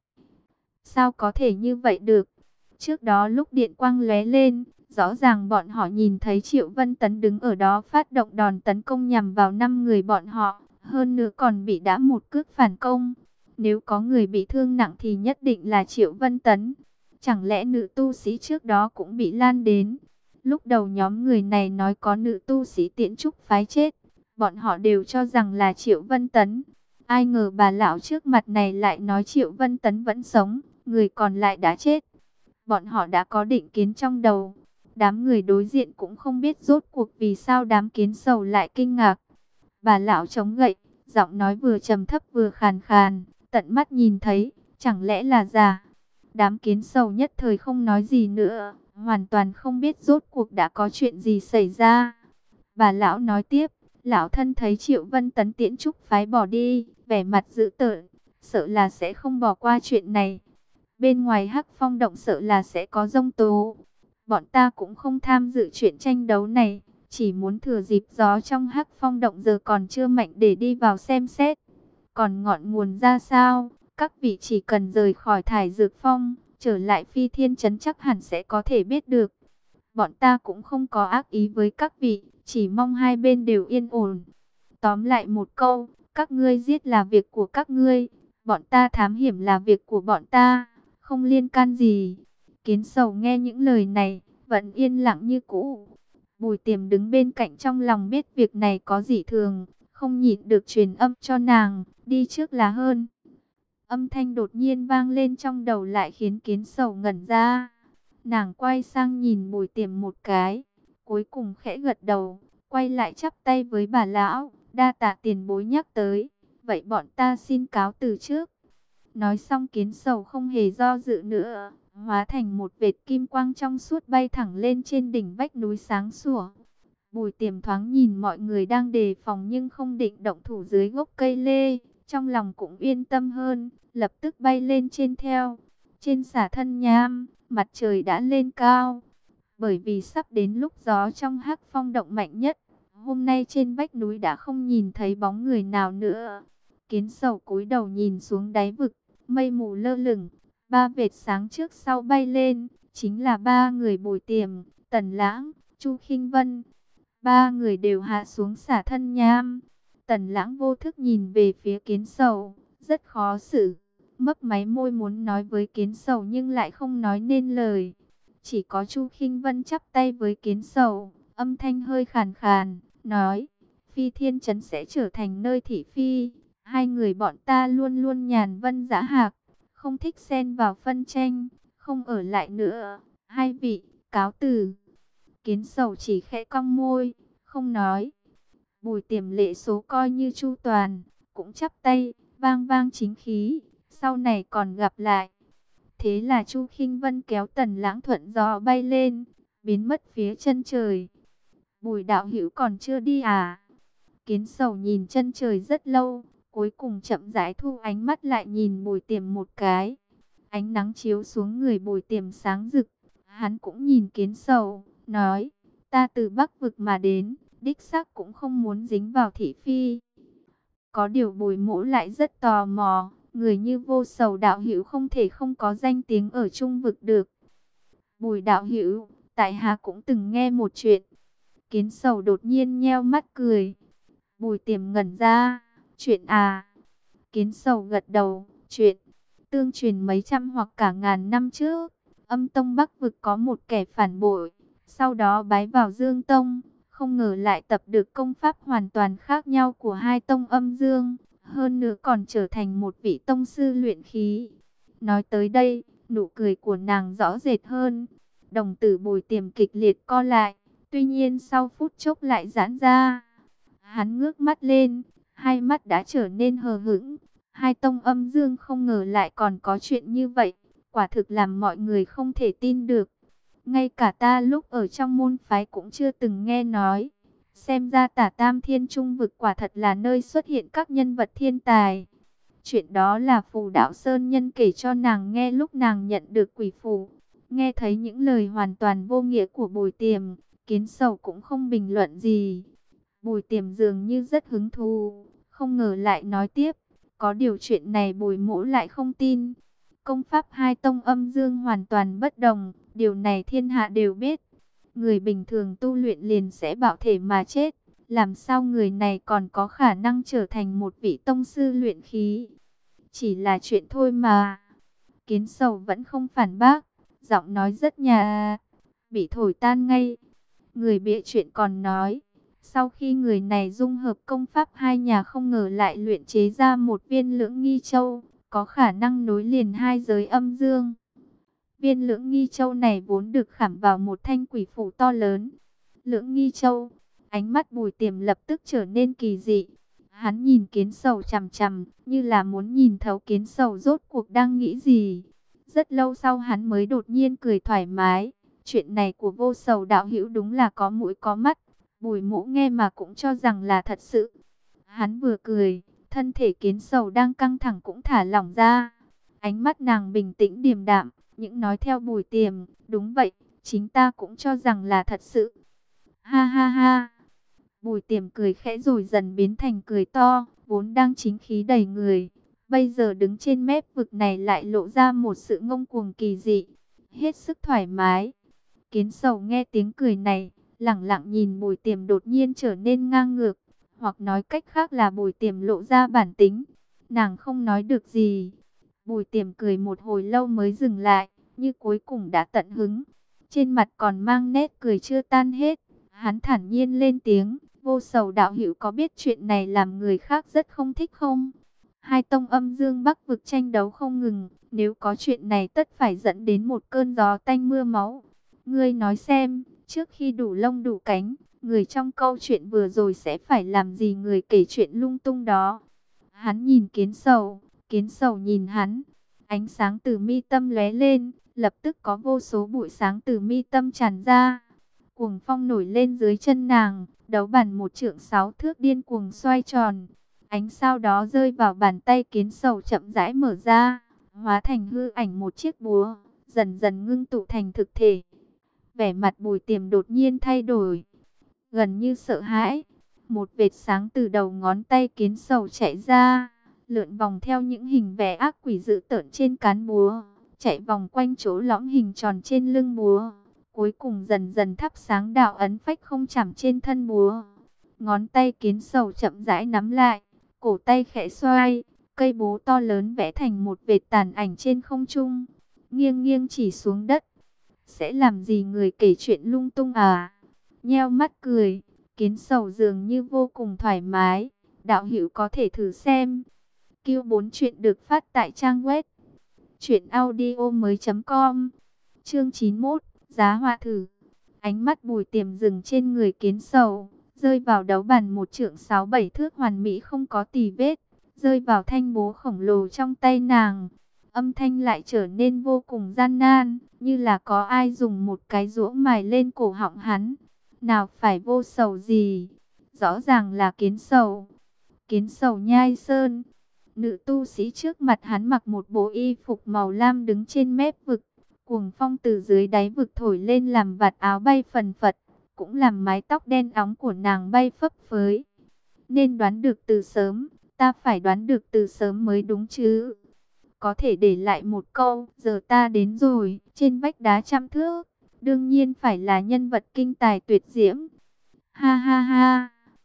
Sao có thể như vậy được? Trước đó lúc điện quang lóe lên, rõ ràng bọn họ nhìn thấy Triệu Vân Tấn đứng ở đó phát động đòn tấn công nhằm vào 5 người bọn họ. Hơn nữa còn bị đã một cước phản công. Nếu có người bị thương nặng thì nhất định là Triệu Vân Tấn. Chẳng lẽ nữ tu sĩ trước đó cũng bị lan đến? Lúc đầu nhóm người này nói có nữ tu sĩ Tiễn Trúc phái chết. Bọn họ đều cho rằng là Triệu Vân Tấn. Ai ngờ bà lão trước mặt này lại nói Triệu Vân Tấn vẫn sống, người còn lại đã chết. Bọn họ đã có định kiến trong đầu. Đám người đối diện cũng không biết rốt cuộc vì sao đám Kiến Sầu lại kinh ngạc. Bà lão chống gậy, giọng nói vừa trầm thấp vừa khàn khàn, tận mắt nhìn thấy, chẳng lẽ là giả? Đám Kiến Sầu nhất thời không nói gì nữa, hoàn toàn không biết rốt cuộc đã có chuyện gì xảy ra. Bà lão nói tiếp, lão thân thấy Triệu Vân Tấn tiễn trúc phái bỏ đi, vẻ mặt dữ tợn, sợ là sẽ không bỏ qua chuyện này. Bên ngoài Hắc Phong động sợ là sẽ có giông tố. Bọn ta cũng không tham dự chuyện tranh đấu này, chỉ muốn thừa dịp gió trong Hắc Phong động giờ còn chưa mạnh để đi vào xem xét. Còn ngọn nguồn ra sao, các vị chỉ cần rời khỏi Thải Dược Phong, trở lại Phi Thiên Trấn chắc hẳn sẽ có thể biết được. Bọn ta cũng không có ác ý với các vị, chỉ mong hai bên đều yên ổn. Tóm lại một câu, các ngươi giết là việc của các ngươi, bọn ta thám hiểm là việc của bọn ta, không liên can gì. Kiến Sầu nghe những lời này, vẫn yên lặng như cũ. Bùi Tiềm đứng bên cạnh trong lòng biết việc này có dị thường, không nhịn được truyền âm cho nàng, đi trước là hơn. Âm thanh đột nhiên vang lên trong đầu lại khiến Kiến Sầu ngẩn ra. Nàng quay sang nhìn Bùi Tiềm một cái, cuối cùng khẽ gật đầu, quay lại chắp tay với bà lão, đa tạ tiền bối nhắc tới, vậy bọn ta xin cáo từ trước. Nói xong Kiến Sầu không hề do dự nữa, hóa thành một vệt kim quang trong suốt bay thẳng lên trên đỉnh vách núi sáng sủa. Bùi Tiềm thoáng nhìn mọi người đang đề phòng nhưng không định động thủ dưới gốc cây lê, trong lòng cũng yên tâm hơn, lập tức bay lên trên theo. Trên xả thân nham, mặt trời đã lên cao, bởi vì sắp đến lúc gió trong Hắc Phong động mạnh nhất. Hôm nay trên vách núi đã không nhìn thấy bóng người nào nữa. Kiến Sầu cúi đầu nhìn xuống đáy vực, mây mù lơ lửng, ba vệt sáng trước sau bay lên, chính là ba người Bùi Tiềm, Tần Lãng, Chu Khinh Vân. Ba người đều hạ xuống xả thân nham. Tần Lãng vô thức nhìn về phía Kiến Sầu, rất khó xử, mấp máy môi muốn nói với Kiến Sầu nhưng lại không nói nên lời. Chỉ có Chu Khinh Vân chắp tay với Kiến Sầu, âm thanh hơi khàn khàn, nói, Phi Thiên Trấn sẽ trở thành nơi thị phi. Hai người bọn ta luôn luôn nhàn vân dã hạc, không thích xen vào phân tranh, không ở lại nữa. Hai vị, cáo từ. Kiến Sầu chỉ khẽ cong môi, không nói. Bùi Tiềm lễ số coi như chu toàn, cũng chắp tay, vang vang chính khí, sau này còn gặp lại. Thế là Chu Khinh Vân kéo Tần Lãng thuận gió bay lên, biến mất phía chân trời. Bùi đạo hữu còn chưa đi à? Kiến Sầu nhìn chân trời rất lâu, cuối cùng chậm rãi thu ánh mắt lại nhìn Bùi Tiềm một cái. Ánh nắng chiếu xuống người Bùi Tiềm sáng rực, hắn cũng nhìn Kiến Sầu, nói, ta từ Bắc vực mà đến, đích xác cũng không muốn dính vào thị phi. Có điều Bùi Mỗ lại rất tò mò, người như Vô Sầu đạo hữu không thể không có danh tiếng ở Trung vực được. Bùi đạo hữu, tại hạ cũng từng nghe một chuyện. Kiến Sầu đột nhiên nheo mắt cười. Bùi Tiềm ngẩn ra, chuyện à? Kiến Sầu gật đầu, chuyện tương truyền mấy trăm hoặc cả ngàn năm trước, Âm Tông Bắc vực có một kẻ phản bội, sau đó bái vào Dương Tông, không ngờ lại tập được công pháp hoàn toàn khác nhau của hai tông âm dương, hơn nữa còn trở thành một vị tông sư luyện khí. Nói tới đây, nụ cười của nàng rõ rệt hơn, đồng tử Bùi Tiềm kịch liệt co lại, tuy nhiên sau phút chốc lại giãn ra. Hắn ngước mắt lên, hai mắt đã trở nên hờ hững. Hai tông âm dương không ngờ lại còn có chuyện như vậy, quả thực làm mọi người không thể tin được. Ngay cả ta lúc ở trong môn phái cũng chưa từng nghe nói. Xem ra Tả Tam Thiên Trung vực quả thật là nơi xuất hiện các nhân vật thiên tài. Chuyện đó là Phù Đạo Sơn Nhân kể cho nàng nghe lúc nàng nhận được quỷ phù. Nghe thấy những lời hoàn toàn vô nghĩa của Bùi Tiềm, Kiến Sầu cũng không bình luận gì. Bùi Tiềm dường như rất hứng thú, không ngờ lại nói tiếp. Có điều chuyện này Bùi Mỗ lại không tin. Công pháp hai tông âm dương hoàn toàn bất đồng, điều này thiên hạ đều biết. Người bình thường tu luyện liền sẽ bạo thể mà chết, làm sao người này còn có khả năng trở thành một vị tông sư luyện khí? Chỉ là chuyện thôi mà. Kiến Sầu vẫn không phản bác, giọng nói rất nhạt, bị thổi tan ngay. Người bịa chuyện còn nói, sau khi người này dung hợp công pháp hai nhà không ngờ lại luyện chế ra một viên Lưỡng Nghi Châu, có khả năng nối liền hai giới âm dương. Viên Lưỡng Nghi Châu này vốn được khảm vào một thanh quỷ phù to lớn. Lưỡng Nghi Châu, ánh mắt Bùi Tiềm lập tức trở nên kỳ dị. Hắn nhìn Kiến Sầu chằm chằm, như là muốn nhìn thấu Kiến Sầu rốt cuộc đang nghĩ gì. Rất lâu sau hắn mới đột nhiên cười thoải mái, Chuyện này của Vô Sầu đạo hữu đúng là có mũi có mắt. Bùi Mỗ nghe mà cũng cho rằng là thật sự. Hắn vừa cười, thân thể Kiến Sầu đang căng thẳng cũng thả lỏng ra. Ánh mắt nàng bình tĩnh điềm đạm, những nói theo Bùi Tiềm, đúng vậy, chính ta cũng cho rằng là thật sự. Ha ha ha. Bùi Tiềm cười khẽ rồi dần biến thành cười to, vốn đang chính khí đầy người. Bây giờ đứng trên mép vực này lại lộ ra một sự ngông cuồng kỳ dị, hết sức thoải mái. Kiến Sầu nghe tiếng cười này, lẳng lặng nhìn Bùi Tiềm đột nhiên trở nên ngang ngược, hoặc nói cách khác là Bùi Tiềm lộ ra bản tính. Nàng không nói được gì. Bùi Tiềm cười một hồi lâu mới dừng lại, như cuối cùng đã tận hứng. Trên mặt còn mang nét cười chưa tan hết. Hắn thản nhiên lên tiếng, Vô Sầu đạo hữu có biết chuyện này làm người khác rất không thích không? Hai tông âm dương bắc vực tranh đấu không ngừng, nếu có chuyện này tất phải dẫn đến một cơn gió tanh mưa máu. Ngươi nói xem, trước khi đủ lông đủ cánh, người trong câu chuyện vừa rồi sẽ phải làm gì người kể chuyện lung tung đó? Hắn nhìn Kiến Sầu nhìn hắn. Ánh sáng từ mi tâm lóe lên, lập tức có vô số bụi sáng từ mi tâm tràn ra. Cuồng phong nổi lên dưới chân nàng, đấu bản 1 trượng 6 thước điên cuồng xoay tròn. Ánh sao đó rơi vào bàn tay Kiến Sầu chậm rãi mở ra, hóa thành hư ảnh một chiếc búa, dần dần ngưng tụ thành thực thể. Vẻ mặt Bùi Tiềm đột nhiên thay đổi, gần như sợ hãi. Một vệt sáng từ đầu ngón tay Kiến Sầu chạy ra, lượn vòng theo những hình vẽ ác quỷ dữ tợn trên cán búa, chạy vòng quanh chỗ lõm hình tròn trên lưng búa, cuối cùng dần dần thắp sáng đạo ấn phách không chạm trên thân búa. Ngón tay Kiến Sầu chậm rãi nắm lại, cổ tay khẽ xoay, cây búa to lớn vẽ thành một vệt tàn ảnh trên không trung, nghiêng nghiêng chỉ xuống đất. Sẽ làm gì người kể chuyện lung tung à? Nheo mắt cười, Kiến Sầu dường như vô cùng thoải mái. Đạo hữu có thể thử xem. Q4 chuyện được phát tại trang web truyệnaudiomoi.com. Chương 91, giá họa thử. Ánh mắt Bùi Tiềm dừng trên người Kiến Sầu, rơi vào đấu bản 1 trượng 6-7 thước hoàn mỹ không có tì vết, rơi vào thanh búa khổng lồ trong tay nàng. Âm thanh lại trở nên vô cùng gian nan, như là có ai dùng một cái rũa mài lên cổ họng hắn. Nào phải Vô Sầu gì, rõ ràng là Kiến Sầu. Kiến Sầu nhai sơn. Nữ tu sĩ trước mặt hắn mặc một bộ y phục màu lam đứng trên mép vực. Cuồng phong từ dưới đáy vực thổi lên làm vạt áo bay phần phật, cũng làm mái tóc đen óng của nàng bay phấp phới. Nên đoán được từ sớm, ta phải đoán được từ sớm mới đúng chứ. Có thể để lại một câu, giờ ta đến rồi, trên vách đá 100 thước, đương nhiên phải là nhân vật kinh tài tuyệt diễm. Ha ha ha,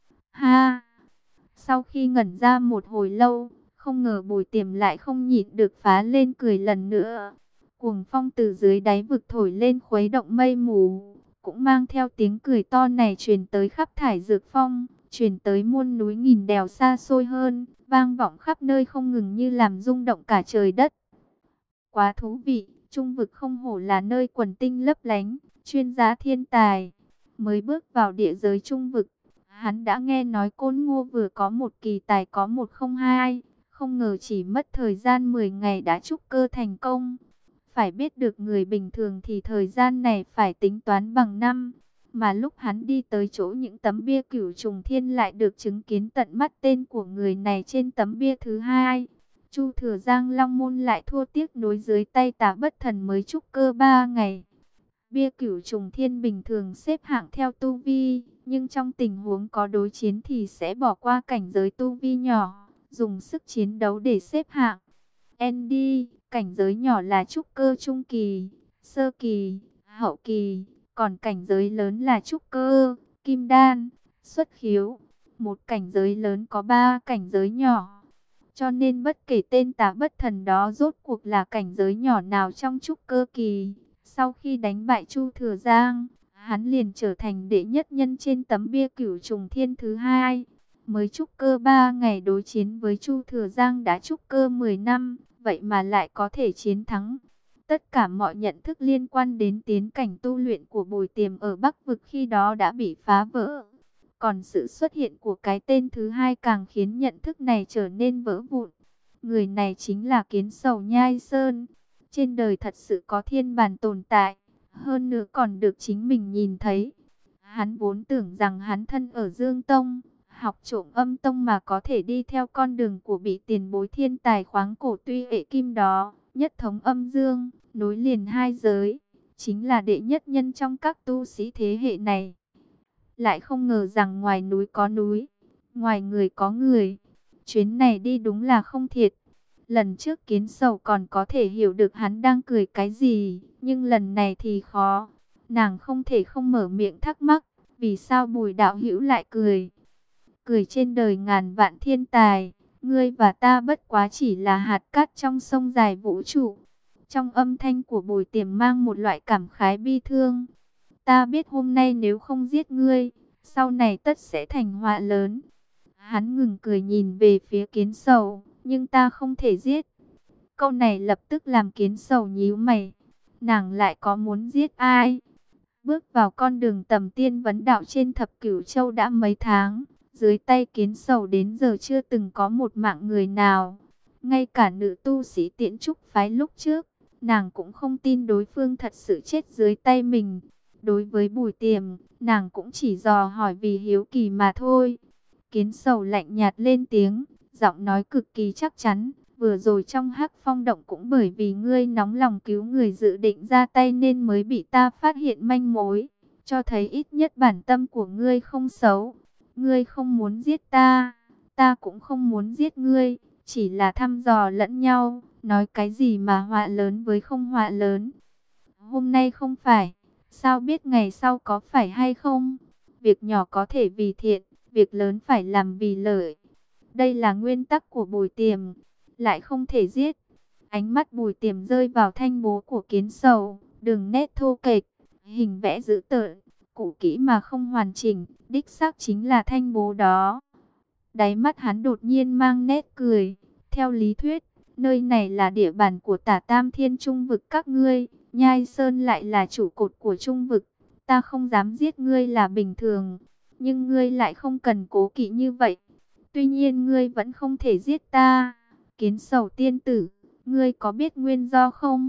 ha. Sau khi ngẩn ra một hồi lâu, không ngờ Bùi Tiềm lại không nhịn được phá lên cười lần nữa. Cuồng phong từ dưới đáy vực thổi lên khuấy động mây mù, cũng mang theo tiếng cười to này truyền tới khắp thải dược phong, truyền tới muôn núi nghìn đèo xa xôi hơn, vang vọng khắp nơi không ngừng như làm rung động cả trời đất. Quá thú vị, trung vực không hổ là nơi quần tinh lấp lánh, chuyên gia thiên tài. Mới bước vào địa giới trung vực, hắn đã nghe nói Côn Ngô vừa có một kỳ tài có 102, không ngờ chỉ mất thời gian 10 ngày đã trúc cơ thành công. Phải biết được người bình thường thì thời gian này phải tính toán bằng năm. Mà lúc hắn đi tới chỗ những tấm bia Cửu Trùng Thiên lại được chứng kiến tận mắt tên của người này trên tấm bia thứ hai. Chu Thừa Giang Long Môn lại thua tiếc nối dưới tay Tà Bất Thần mới trúc cơ 3 ngày. Bia Cửu Trùng Thiên bình thường xếp hạng theo tu vi, nhưng trong tình huống có đối chiến thì sẽ bỏ qua cảnh giới tu vi nhỏ, dùng sức chiến đấu để xếp hạng. Andy, cảnh giới nhỏ là trúc cơ trung kỳ, sơ kỳ, hậu kỳ, còn cảnh giới lớn là trúc cơ, kim đan, xuất khiếu. Một cảnh giới lớn có 3 cảnh giới nhỏ. Cho nên bất kể tên Tà Bất Thần đó rốt cuộc là cảnh giới nhỏ nào trong trúc cơ kỳ, sau khi đánh bại Chu Thừa Giang, hắn liền trở thành đệ nhất nhân trên tấm bia Cửu Trùng Thiên thứ hai. Mới trúc cơ 3 ngày đối chiến với Chu Thừa Giang đã trúc cơ 10 năm, vậy mà lại có thể chiến thắng. Tất cả mọi nhận thức liên quan đến tiến cảnh tu luyện của Bùi Tiềm ở Bắc Vực khi đó đã bị phá vỡ. Còn sự xuất hiện của cái tên thứ hai càng khiến nhận thức này trở nên vỡ vụn. Người này chính là Kiến Sầu Nhai Sơn. Trên đời thật sự có thiên bàn tồn tại. hơn nữa còn được chính mình nhìn thấy. Hắn vốn tưởng rằng hắn thân ở Dương Tông, học trộm âm tông mà có thể đi theo con đường của vị tiền bối thiên tài khoáng cổ tuy ệ kim đó, nhất thống âm dương, nối liền hai giới, chính là đệ nhất nhân trong các tu sĩ thế hệ này. Lại không ngờ rằng ngoài núi có núi, ngoài người có người. Chuyến này đi đúng là không thiệt. Lần trước Kiến Sầu còn có thể hiểu được hắn đang cười cái gì, nhưng lần này thì khó. Nàng không thể không mở miệng thắc mắc, vì sao Bùi đạo hữu lại cười? Cười trên đời ngàn vạn thiên tài, ngươi và ta bất quá chỉ là hạt cát trong sông dài vũ trụ. Trong âm thanh của Bùi Tiềm mang một loại cảm khái bi thương. Ta biết hôm nay nếu không giết ngươi, sau này tất sẽ thành họa lớn. Hắn ngừng cười nhìn về phía Kiến Sầu, nhưng ta không thể giết. Câu này lập tức làm Kiến Sầu nhíu mày. Nàng lại có muốn giết ai? Bước vào con đường tầm tiên vấn đạo trên thập cửu châu đã mấy tháng. Dưới tay Kiến Sầu đến giờ chưa từng có một mạng người nào. Ngay cả nữ tu sĩ Tiễn Trúc phái lúc trước, nàng cũng không tin đối phương thật sự chết dưới tay mình. Đối với Bùi Tiềm, nàng cũng chỉ dò hỏi vì hiếu kỳ mà thôi. Kiến Sầu lạnh nhạt lên tiếng, giọng nói cực kỳ chắc chắn. Vừa rồi trong Hắc Phong động cũng bởi vì ngươi nóng lòng cứu người dự định ra tay nên mới bị ta phát hiện manh mối. Cho thấy ít nhất bản tâm của ngươi không xấu. Ngươi không muốn giết ta, ta cũng không muốn giết ngươi. Chỉ là thăm dò lẫn nhau, nói cái gì mà họa lớn với không họa lớn. Hôm nay không phải, sao biết ngày sau có phải hay không? Việc nhỏ có thể vì thiện, việc lớn phải làm vì lợi. Đây là nguyên tắc của Bùi Tiềm, lại không thể giết. Ánh mắt Bùi Tiềm rơi vào thanh bố của Kiến Sầu, đường nét thô kệch, hình vẽ dữ tợn, cũ kỹ mà không hoàn chỉnh, đích xác chính là thanh bố đó. Đáy mắt hắn đột nhiên mang nét cười, theo lý thuyết, nơi này là địa bàn của Tả Tam Thiên Trung vực các ngươi, Nhai Sơn lại là trụ cột của Trung vực, ta không dám giết ngươi là bình thường, nhưng ngươi lại không cần cố kỵ như vậy. Tuy nhiên ngươi vẫn không thể giết ta. Kiến Sầu tiên tử, ngươi có biết nguyên do không?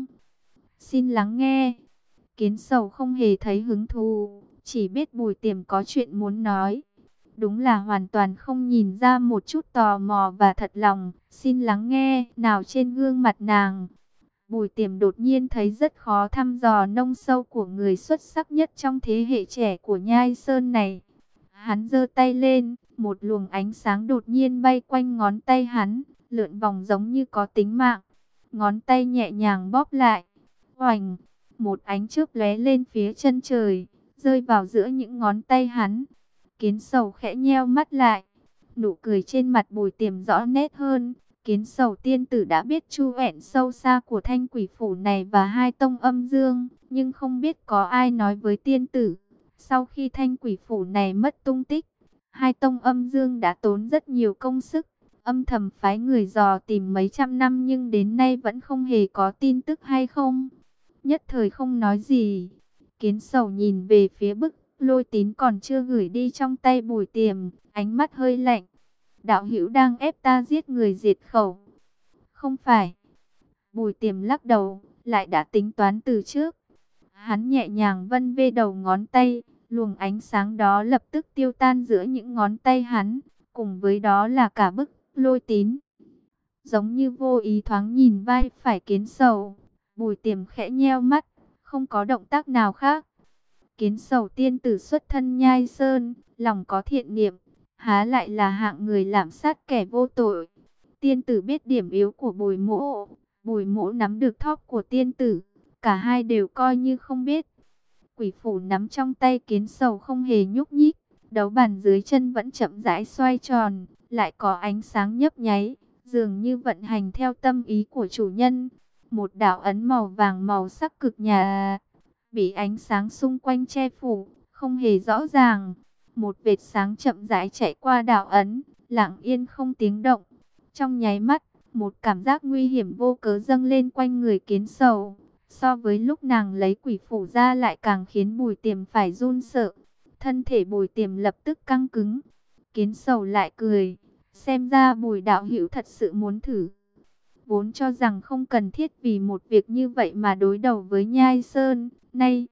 Xin lắng nghe. Kiến Sầu không hề thấy hứng thú, chỉ biết Bùi Tiềm có chuyện muốn nói. Đúng là hoàn toàn không nhìn ra một chút tò mò và thật lòng. Xin lắng nghe, nào trên gương mặt nàng. Bùi Tiềm đột nhiên thấy rất khó thăm dò nông sâu của người xuất sắc nhất trong thế hệ trẻ của Nhai Sơn này. Hắn giơ tay lên, một luồng ánh sáng đột nhiên bay quanh ngón tay hắn, lượn vòng giống như có tính mạng. Ngón tay nhẹ nhàng bóp lại. Oành, một ánh chớp lóe lên phía chân trời, rơi vào giữa những ngón tay hắn. Kiến Sầu khẽ nheo mắt lại, nụ cười trên mặt Bùi Tiềm rõ nét hơn. Kiến Sầu tiên tử đã biết chu ẻn sâu xa của Thanh Quỷ phủ này và hai tông âm dương, nhưng không biết có ai nói với tiên tử. Sau khi Thanh Quỷ phủ này mất tung tích, hai tông âm dương đã tốn rất nhiều công sức, âm thầm phái người dò tìm mấy trăm năm nhưng đến nay vẫn không hề có tin tức hay không. Nhất thời không nói gì. Kiến Sầu nhìn về phía bức lôi tín còn chưa gửi đi trong tay Bùi Tiềm, ánh mắt hơi lạnh. Đạo hữu đang ép ta giết người diệt khẩu. Không phải. Bùi Tiềm lắc đầu, lại đã tính toán từ trước. Hắn nhẹ nhàng vân vê đầu ngón tay, luồng ánh sáng đó lập tức tiêu tan giữa những ngón tay hắn, cùng với đó là cả bức lôi tín. Giống như vô ý thoáng nhìn vai phải Kiến Sầu, Bùi Tiềm khẽ nheo mắt, không có động tác nào khác. Kiến Sầu tiên tử xuất thân Nhai Sơn, lòng có thiện niệm, há lại là hạng người lạm sát kẻ vô tội. Tiên tử biết điểm yếu của Bùi Mỗ, Bùi Mỗ nắm được thóp của tiên tử, cả hai đều coi như không biết. Quỷ phủ nắm trong tay Kiến Sầu không hề nhúc nhích, đấu bàn dưới chân vẫn chậm rãi xoay tròn, lại có ánh sáng nhấp nháy, dường như vận hành theo tâm ý của chủ nhân. Một đạo ấn màu vàng màu sắc cực nhạt, bị ánh sáng xung quanh che phủ, không hề rõ ràng. Một vệt sáng chậm rãi chạy qua đạo ấn, lặng yên không tiếng động. Trong nháy mắt, một cảm giác nguy hiểm vô cớ dâng lên quanh người Kiến Sầu. So với lúc nàng lấy quỷ phủ ra lại càng khiến Bùi Tiềm phải run sợ. Thân thể Bùi Tiềm lập tức căng cứng. Kiến Sầu lại cười. Xem ra Bùi đạo hữu thật sự muốn thử. Vốn cho rằng không cần thiết vì một việc như vậy mà đối đầu với Nhai Sơn. Nay,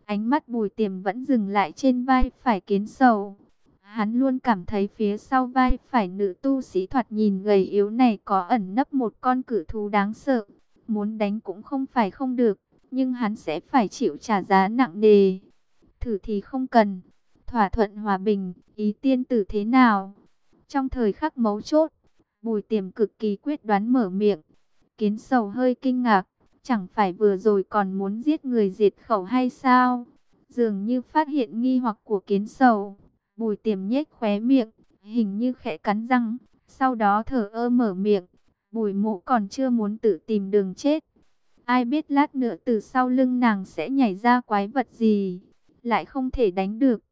Ánh mắt Bùi Tiềm vẫn dừng lại trên vai phải Kiến Sầu. Hắn luôn cảm thấy phía sau vai phải nữ tu sĩ thoạt nhìn gầy yếu này có ẩn nấp một con cự thú đáng sợ. Muốn đánh cũng không phải không được, nhưng hắn sẽ phải chịu trả giá nặng nề. Thử thì không cần, thỏa thuận hòa bình, ý tiên tử thế nào? Trong thời khắc mấu chốt, Bùi Tiềm cực kỳ quyết đoán mở miệng. Kiến Sầu hơi kinh ngạc, chẳng phải vừa rồi còn muốn giết người diệt khẩu hay sao? Dường như phát hiện nghi hoặc của Kiến Sầu, Bùi Tiềm nhếch khóe miệng, hình như khẽ cắn răng, sau đó thở ơ mở miệng. Bùi Mộ còn chưa muốn tự tìm đường chết. Ai biết lát nữa từ sau lưng nàng sẽ nhảy ra quái vật gì, lại không thể đánh được.